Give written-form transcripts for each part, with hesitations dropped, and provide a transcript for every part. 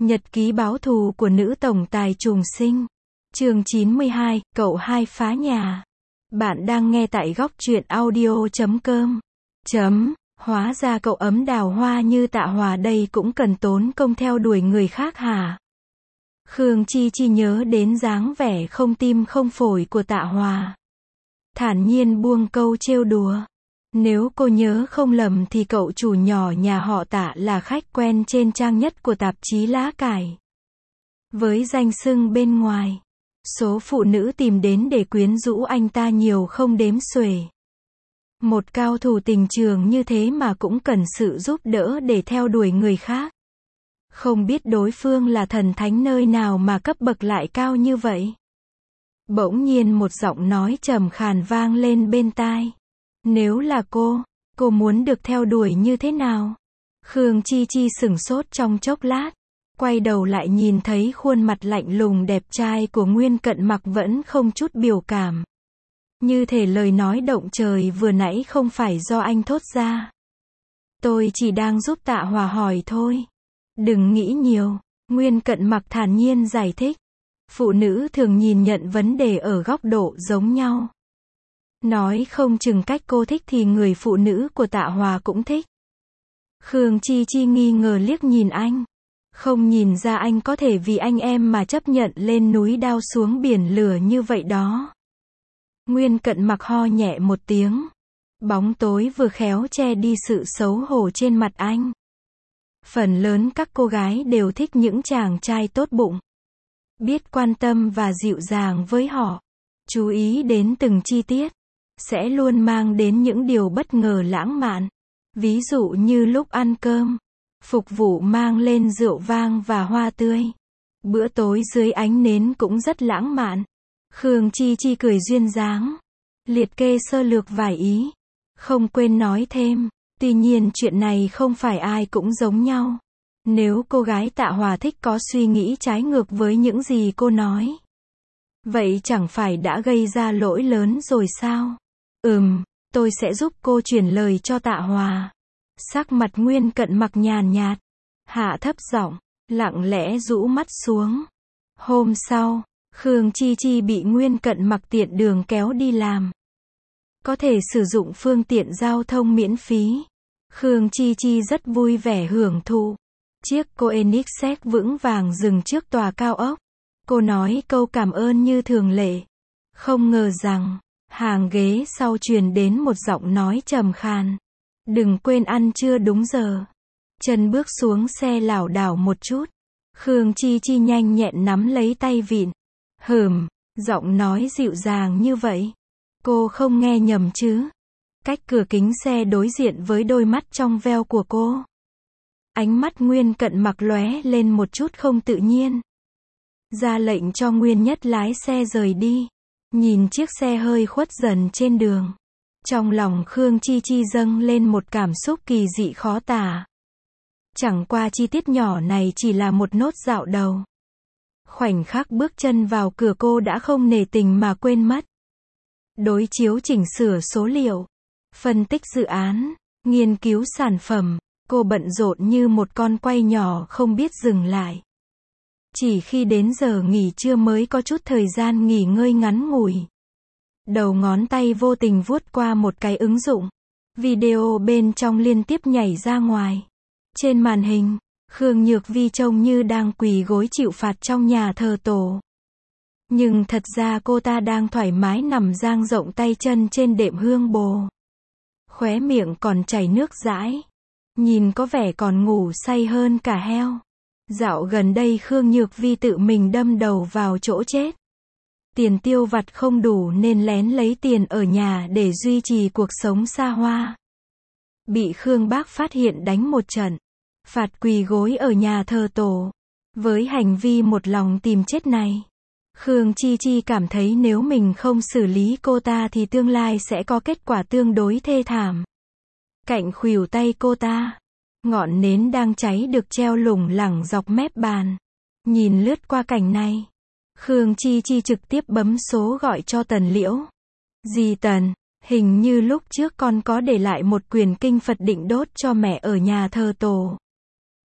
Nhật ký báo thù của nữ tổng tài trùng sinh. Chương 92, cậu hai phá nhà. Bạn đang nghe tại góc truyện audio.com. Hóa ra cậu ấm đào hoa như Tạ Hòa đây cũng cần tốn công theo đuổi người khác hả? Khương Chi Chi nhớ đến dáng vẻ không tim không phổi của Tạ Hòa. Thản nhiên buông câu trêu đùa. Nếu cô nhớ không lầm thì cậu chủ nhỏ nhà họ Tạ là khách quen trên trang nhất của tạp chí Lá Cải. Với danh xưng bên ngoài, số phụ nữ tìm đến để quyến rũ anh ta nhiều không đếm xuể. Một cao thủ tình trường như thế mà cũng cần sự giúp đỡ để theo đuổi người khác. Không biết đối phương là thần thánh nơi nào mà cấp bậc lại cao như vậy. Bỗng nhiên một giọng nói trầm khàn vang lên bên tai. Nếu là cô muốn được theo đuổi như thế nào? Khương Chi Chi sửng sốt trong chốc lát, quay đầu lại nhìn thấy khuôn mặt lạnh lùng đẹp trai của Nguyên Cận Mặc vẫn không chút biểu cảm. Như thể lời nói động trời vừa nãy không phải do anh thốt ra. Tôi chỉ đang giúp Tạ Hòa hỏi thôi. Đừng nghĩ nhiều, Nguyên Cận Mặc thản nhiên giải thích. Phụ nữ thường nhìn nhận vấn đề ở góc độ giống nhau. Nói không chừng cách cô thích thì người phụ nữ của Tạ Hòa cũng thích. Khương Chi Chi nghi ngờ liếc nhìn anh. Không nhìn ra anh có thể vì anh em mà chấp nhận lên núi đao xuống biển lửa như vậy đó. Nguyên Cận Mặc ho nhẹ một tiếng. Bóng tối vừa khéo che đi sự xấu hổ trên mặt anh. Phần lớn các cô gái đều thích những chàng trai tốt bụng, biết quan tâm và dịu dàng với họ, chú ý đến từng chi tiết, sẽ luôn mang đến những điều bất ngờ lãng mạn. Ví dụ như lúc ăn cơm, phục vụ mang lên rượu vang và hoa tươi. Bữa tối dưới ánh nến cũng rất lãng mạn. Khương Chi Chi cười duyên dáng, liệt kê sơ lược vài ý, không quên nói thêm. Tuy nhiên chuyện này không phải ai cũng giống nhau. Nếu cô gái Tạ Hòa thích có suy nghĩ trái ngược với những gì cô nói, vậy chẳng phải đã gây ra lỗi lớn rồi sao? Tôi sẽ giúp cô chuyển lời cho Tạ Hòa. Sắc mặt Nguyên Cận Mặc nhàn nhạt, hạ thấp giọng, lặng lẽ rũ mắt xuống. Hôm sau, Khương Chi Chi bị Nguyên Cận Mặc tiện đường kéo đi làm. Có thể sử dụng phương tiện giao thông miễn phí. Khương Chi Chi rất vui vẻ hưởng thụ. Chiếc Koenigsegg vững vàng dừng trước tòa cao ốc. Cô nói câu cảm ơn như thường lệ. Không ngờ rằng, hàng ghế sau truyền đến một giọng nói trầm khàn. Đừng quên ăn trưa đúng giờ. Chân bước xuống xe lảo đảo một chút. Khương Chi Chi nhanh nhẹn nắm lấy tay vịn. Giọng nói dịu dàng như vậy. Cô không nghe nhầm chứ? Cách cửa kính xe đối diện với đôi mắt trong veo của cô. Ánh mắt Nguyên Cận Mặc lóe lên một chút không tự nhiên. Ra lệnh cho Nguyên Nhất lái xe rời đi. Nhìn chiếc xe hơi khuất dần trên đường. Trong lòng Khương Chi Chi dâng lên một cảm xúc kỳ dị khó tả. Chẳng qua chi tiết nhỏ này chỉ là một nốt dạo đầu. Khoảnh khắc bước chân vào cửa cô đã không nể tình mà quên mất. Đối chiếu chỉnh sửa số liệu, phân tích dự án, nghiên cứu sản phẩm, cô bận rộn như một con quay nhỏ không biết dừng lại. Chỉ khi đến giờ nghỉ trưa mới có chút thời gian nghỉ ngơi ngắn ngủi. Đầu ngón tay vô tình vuốt qua một cái ứng dụng. Video bên trong liên tiếp nhảy ra ngoài. Trên màn hình, Khương Nhược Vi trông như đang quỳ gối chịu phạt trong nhà thờ tổ. Nhưng thật ra cô ta đang thoải mái nằm dang rộng tay chân trên đệm hương bồ. Khóe miệng còn chảy nước dãi. Nhìn có vẻ còn ngủ say hơn cả heo. Dạo gần đây Khương Nhược Vi tự mình đâm đầu vào chỗ chết. Tiền tiêu vặt không đủ nên lén lấy tiền ở nhà để duy trì cuộc sống xa hoa. Bị Khương Bác phát hiện đánh một trận. Phạt quỳ gối ở nhà thờ tổ. Với hành vi một lòng tìm chết này, Khương Chi Chi cảm thấy nếu mình không xử lý cô ta thì tương lai sẽ có kết quả tương đối thê thảm. Cạnh khuỷu tay cô ta, ngọn nến đang cháy được treo lủng lẳng dọc mép bàn. Nhìn lướt qua cảnh này, Khương Chi Chi trực tiếp bấm số gọi cho Tần Liễu. Dì Tần, hình như lúc trước con có để lại một quyển kinh Phật định đốt cho mẹ ở nhà thờ tổ.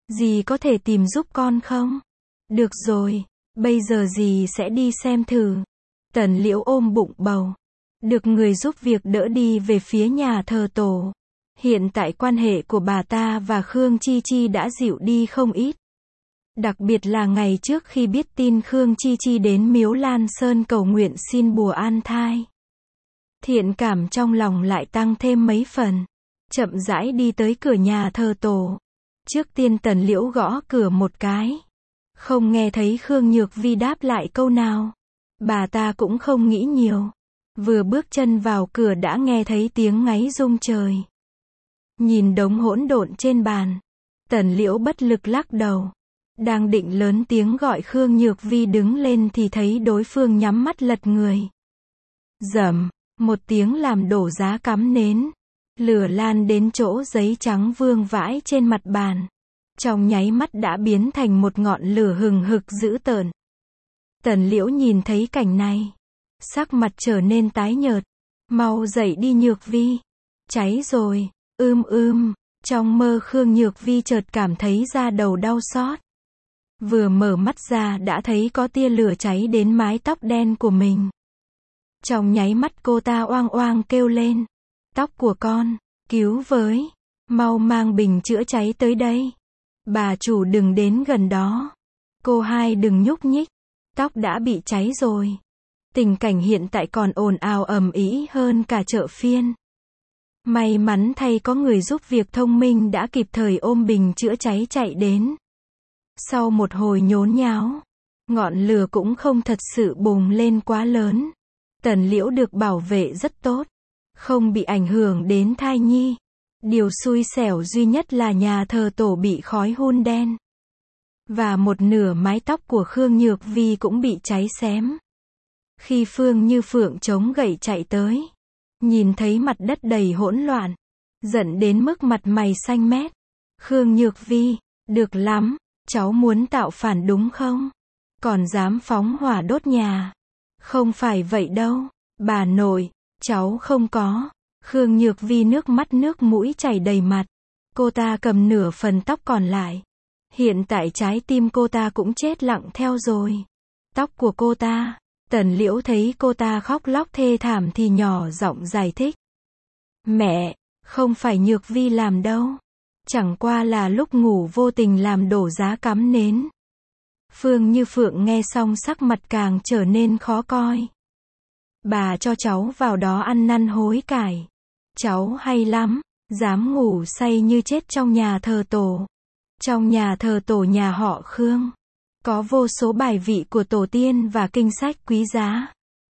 Dì có thể tìm giúp con không? Được rồi, bây giờ dì sẽ đi xem thử. Tần Liễu ôm bụng bầu. Được người giúp việc đỡ đi về phía nhà thờ tổ. Hiện tại quan hệ của bà ta và Khương Chi Chi đã dịu đi không ít. Đặc biệt là ngày trước khi biết tin Khương Chi Chi đến Miếu Lan Sơn cầu nguyện xin bùa an thai. Thiện cảm trong lòng lại tăng thêm mấy phần. Chậm rãi đi tới cửa nhà thờ tổ. Trước tiên Tần Liễu gõ cửa một cái. Không nghe thấy Khương Nhược Vi đáp lại câu nào. Bà ta cũng không nghĩ nhiều. Vừa bước chân vào cửa đã nghe thấy tiếng ngáy rung trời. Nhìn đống hỗn độn trên bàn. Tần Liễu bất lực lắc đầu. Đang định lớn tiếng gọi Khương Nhược Vi đứng lên thì thấy đối phương nhắm mắt lật người. Rầm, một tiếng làm đổ giá cắm nến. Lửa lan đến chỗ giấy trắng vương vãi trên mặt bàn. Trong nháy mắt đã biến thành một ngọn lửa hừng hực dữ tợn. Tần Liễu nhìn thấy cảnh này. Sắc mặt trở nên tái nhợt. Mau dậy đi Nhược Vi. Cháy rồi, Trong mơ Khương Nhược Vi chợt cảm thấy da đầu đau xót. Vừa mở mắt ra đã thấy có tia lửa cháy đến mái tóc đen của mình. Trong nháy mắt cô ta oang oang kêu lên. Tóc của con, cứu với. Mau mang bình chữa cháy tới đây. Bà chủ đừng đến gần đó. Cô hai đừng nhúc nhích. Tóc đã bị cháy rồi. Tình cảnh hiện tại còn ồn ào ầm ĩ hơn cả chợ phiên. May mắn thay có người giúp việc thông minh đã kịp thời ôm bình chữa cháy chạy đến. Sau một hồi nhốn nháo, ngọn lửa cũng không thật sự bùng lên quá lớn. Tần Liễu được bảo vệ rất tốt, không bị ảnh hưởng đến thai nhi. Điều xui xẻo duy nhất là nhà thờ tổ bị khói hun đen. Và một nửa mái tóc của Khương Nhược Vi cũng bị cháy xém. Khi Phương Như Phượng chống gậy chạy tới, nhìn thấy mặt đất đầy hỗn loạn, giận đến mức mặt mày xanh mét. Khương Nhược Vi, được lắm, cháu muốn tạo phản đúng không? Còn dám phóng hỏa đốt nhà. Không phải vậy đâu, bà nội, cháu không có. Khương Nhược Vi nước mắt nước mũi chảy đầy mặt. Cô ta cầm nửa phần tóc còn lại. Hiện tại trái tim cô ta cũng chết lặng theo rồi. Tóc của cô ta. Tần Liễu thấy cô ta khóc lóc thê thảm thì nhỏ giọng giải thích. Mẹ, không phải Nhược Vi làm đâu. Chẳng qua là lúc ngủ vô tình làm đổ giá cắm nến. Phương Như Phượng nghe xong sắc mặt càng trở nên khó coi. Bà cho cháu vào đó ăn năn hối cải. Cháu hay lắm, dám ngủ say như chết trong nhà thờ tổ. Trong nhà thờ tổ nhà họ Khương, có vô số bài vị của tổ tiên và kinh sách quý giá.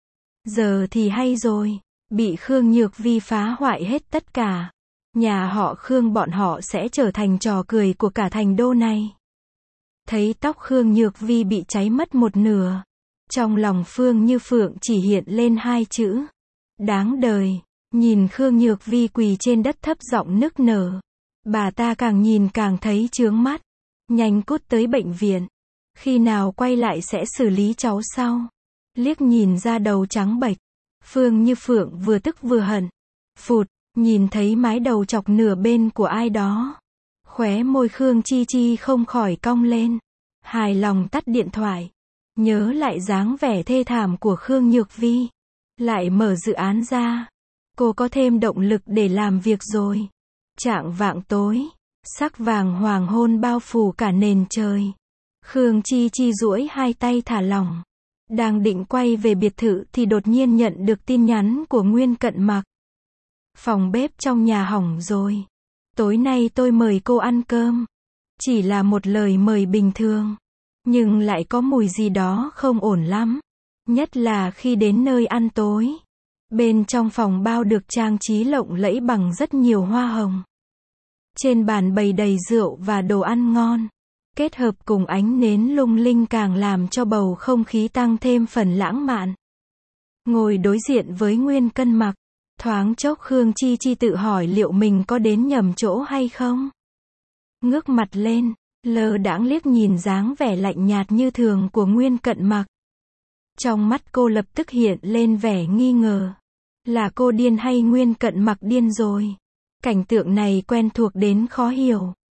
Giờ thì hay rồi, bị Khương Nhược Vi phá hoại hết tất cả. Nhà họ Khương bọn họ sẽ trở thành trò cười của cả thành đô này. Thấy tóc Khương Nhược Vi bị cháy mất một nửa. Trong lòng Phương Như Phượng chỉ hiện lên hai chữ. Đáng đời. Nhìn Khương Nhược Vi quỳ trên đất thấp giọng nức nở. Bà ta càng nhìn càng thấy chướng mắt. Nhanh cút tới bệnh viện. Khi nào quay lại sẽ xử lý cháu sau. Liếc nhìn ra đầu trắng bệch. Phương Như Phượng vừa tức vừa hận. Phụt, nhìn thấy mái đầu chọc nửa bên của ai đó. Khóe môi Khương Chi Chi không khỏi cong lên. Hài lòng tắt điện thoại. Nhớ lại dáng vẻ thê thảm của Khương Nhược Vi. Lại mở dự án ra. Cô có thêm động lực để làm việc rồi. Chạng vạng tối. Sắc vàng hoàng hôn bao phủ cả nền trời. Khương Chi Chi duỗi hai tay thả lỏng. Đang định quay về biệt thự thì đột nhiên nhận được tin nhắn của Nguyên Cận Mặc. Phòng bếp trong nhà hỏng rồi. Tối nay tôi mời cô ăn cơm. Chỉ là một lời mời bình thường. Nhưng lại có mùi gì đó không ổn lắm. Nhất là khi đến nơi ăn tối. Bên trong phòng bao được trang trí lộng lẫy bằng rất nhiều hoa hồng. Trên bàn bày đầy rượu và đồ ăn ngon. Kết hợp cùng ánh nến lung linh càng làm cho bầu không khí tăng thêm phần lãng mạn. Ngồi đối diện với Nguyên Cân Mặc. Thoáng chốc Khương Chi Chi tự hỏi liệu mình có đến nhầm chỗ hay không. Ngước mặt lên, lơ đãng liếc nhìn dáng vẻ lạnh nhạt như thường của Nguyên Cận Mặc. Trong mắt cô lập tức hiện lên vẻ nghi ngờ. Là cô điên hay Nguyên Cận Mặc điên rồi? Cảnh tượng này quen thuộc đến khó hiểu.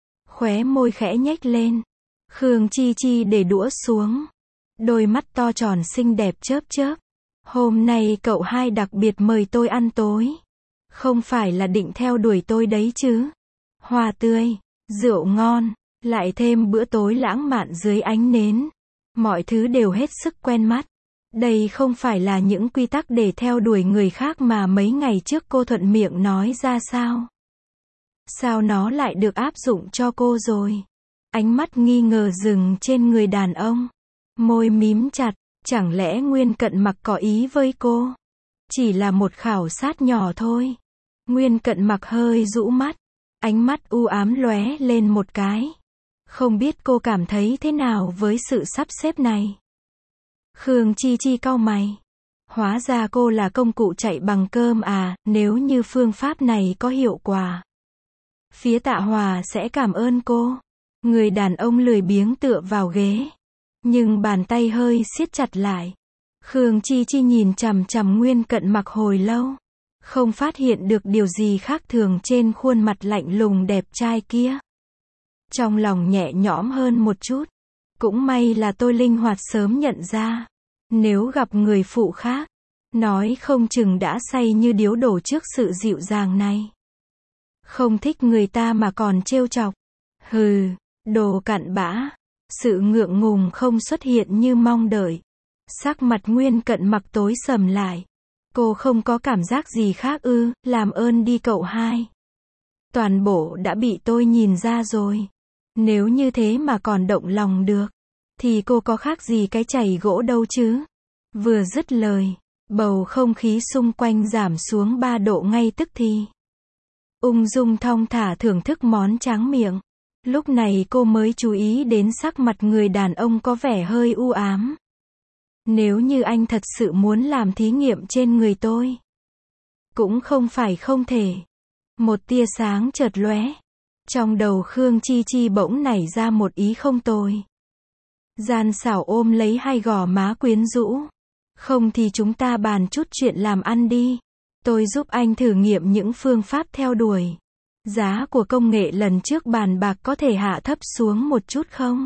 Khóe môi khẽ nhếch lên. Khương Chi Chi để đũa xuống. Đôi mắt to tròn xinh đẹp chớp chớp. Hôm nay cậu hai đặc biệt mời tôi ăn tối. Không phải là định theo đuổi tôi đấy chứ. Hoa tươi, rượu ngon, lại thêm bữa tối lãng mạn dưới ánh nến. Mọi thứ đều hết sức quen mắt. Đây không phải là những quy tắc để theo đuổi người khác mà mấy ngày trước cô thuận miệng nói ra sao? Sao nó lại được áp dụng cho cô rồi? Ánh mắt nghi ngờ dừng trên người đàn ông. Môi mím chặt, chẳng lẽ Nguyên Cận Mặc có ý với cô? Chỉ là một khảo sát nhỏ thôi. Nguyên Cận Mặc hơi rũ mắt, ánh mắt u ám lóe lên một cái. Không biết cô cảm thấy thế nào với sự sắp xếp này? Khương Chi Chi cau mày. Hóa ra cô là công cụ chạy bằng cơm à, nếu như phương pháp này có hiệu quả. Phía Tạ Hòa sẽ cảm ơn cô. Người đàn ông lười biếng tựa vào ghế. Nhưng bàn tay hơi siết chặt lại. Khương Chi Chi nhìn chằm chằm Nguyên Cận Mặc hồi lâu. Không phát hiện được điều gì khác thường trên khuôn mặt lạnh lùng đẹp trai kia. Trong lòng nhẹ nhõm hơn một chút. Cũng may là tôi linh hoạt sớm nhận ra. Nếu gặp người phụ khác, nói không chừng đã say như điếu đổ trước sự dịu dàng này. Không thích người ta mà còn trêu chọc. Hừ, đồ cặn bã. Sự ngượng ngùng không xuất hiện như mong đợi. Sắc mặt Nguyên Cận Mặc tối sầm lại. Cô không có cảm giác gì khác ư? Làm ơn đi cậu hai. Toàn bộ đã bị tôi nhìn ra rồi. Nếu như thế mà còn động lòng được, thì cô có khác gì cái chày gỗ đâu chứ? Vừa dứt lời, bầu không khí xung quanh giảm xuống 3 độ ngay tức thì. Ung dung thong thả thưởng thức món tráng miệng. Lúc này cô mới chú ý đến sắc mặt người đàn ông có vẻ hơi u ám. Nếu như anh thật sự muốn làm thí nghiệm trên người tôi, cũng không phải không thể. Một tia sáng chợt lóe. Trong đầu Khương Chi Chi bỗng nảy ra một ý không tồi. Gian xảo ôm lấy hai gò má quyến rũ. Không thì chúng ta bàn chút chuyện làm ăn đi. Tôi giúp anh thử nghiệm những phương pháp theo đuổi. Giá của công nghệ lần trước bàn bạc có thể hạ thấp xuống một chút không?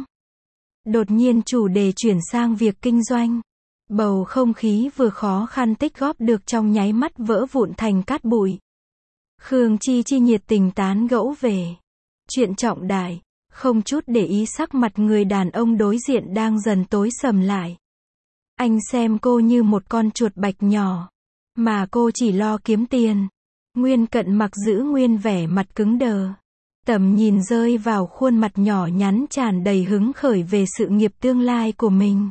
Đột nhiên chủ đề chuyển sang việc kinh doanh. Bầu không khí vừa khó khăn tích góp được trong nháy mắt vỡ vụn thành cát bụi. Khương Chi Chi nhiệt tình tán gẫu về chuyện trọng đại, không chút để ý sắc mặt người đàn ông đối diện đang dần tối sầm lại. Anh xem cô như một con chuột bạch nhỏ, mà cô chỉ lo kiếm tiền. Nguyên Cận Mặc giữ nguyên vẻ mặt cứng đờ. Tầm nhìn rơi vào khuôn mặt nhỏ nhắn tràn đầy hứng khởi về sự nghiệp tương lai của mình.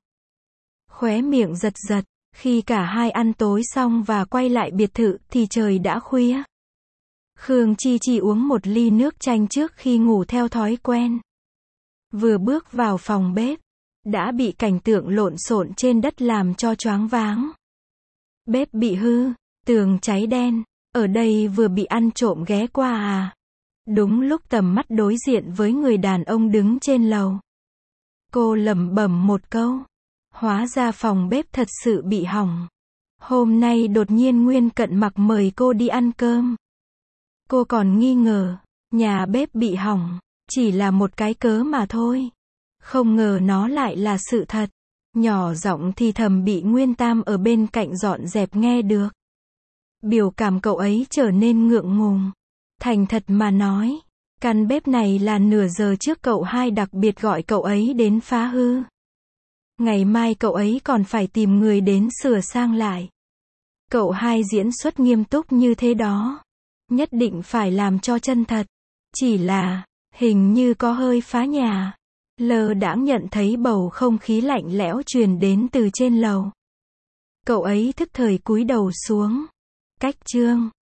Khóe miệng giật giật, khi cả hai ăn tối xong và quay lại biệt thự thì trời đã khuya. Khương Chi Chi uống một ly nước chanh trước khi ngủ theo thói quen. Vừa bước vào phòng bếp, đã bị cảnh tượng lộn xộn trên đất làm cho choáng váng. Bếp bị hư, tường cháy đen, ở đây vừa bị ăn trộm ghé qua à? Đúng lúc tầm mắt đối diện với người đàn ông đứng trên lầu. Cô lẩm bẩm một câu. Hóa ra phòng bếp thật sự bị hỏng. Hôm nay đột nhiên Nguyên Cận Mặc mời cô đi ăn cơm. Cô còn nghi ngờ, nhà bếp bị hỏng, chỉ là một cái cớ mà thôi. Không ngờ nó lại là sự thật. Nhỏ giọng thì thầm bị Nguyên Tam ở bên cạnh dọn dẹp nghe được. Biểu cảm cậu ấy trở nên ngượng ngùng. Thành thật mà nói, căn bếp này là nửa giờ trước cậu hai đặc biệt gọi cậu ấy đến phá hư. Ngày mai cậu ấy còn phải tìm người đến sửa sang lại. Cậu hai diễn xuất nghiêm túc như thế đó. Nhất định phải làm cho chân thật. Chỉ là, hình như có hơi phá nhà. Lơ đãng nhận thấy bầu không khí lạnh lẽo truyền đến từ trên lầu. Cậu ấy thức thời cúi đầu xuống. Cách chương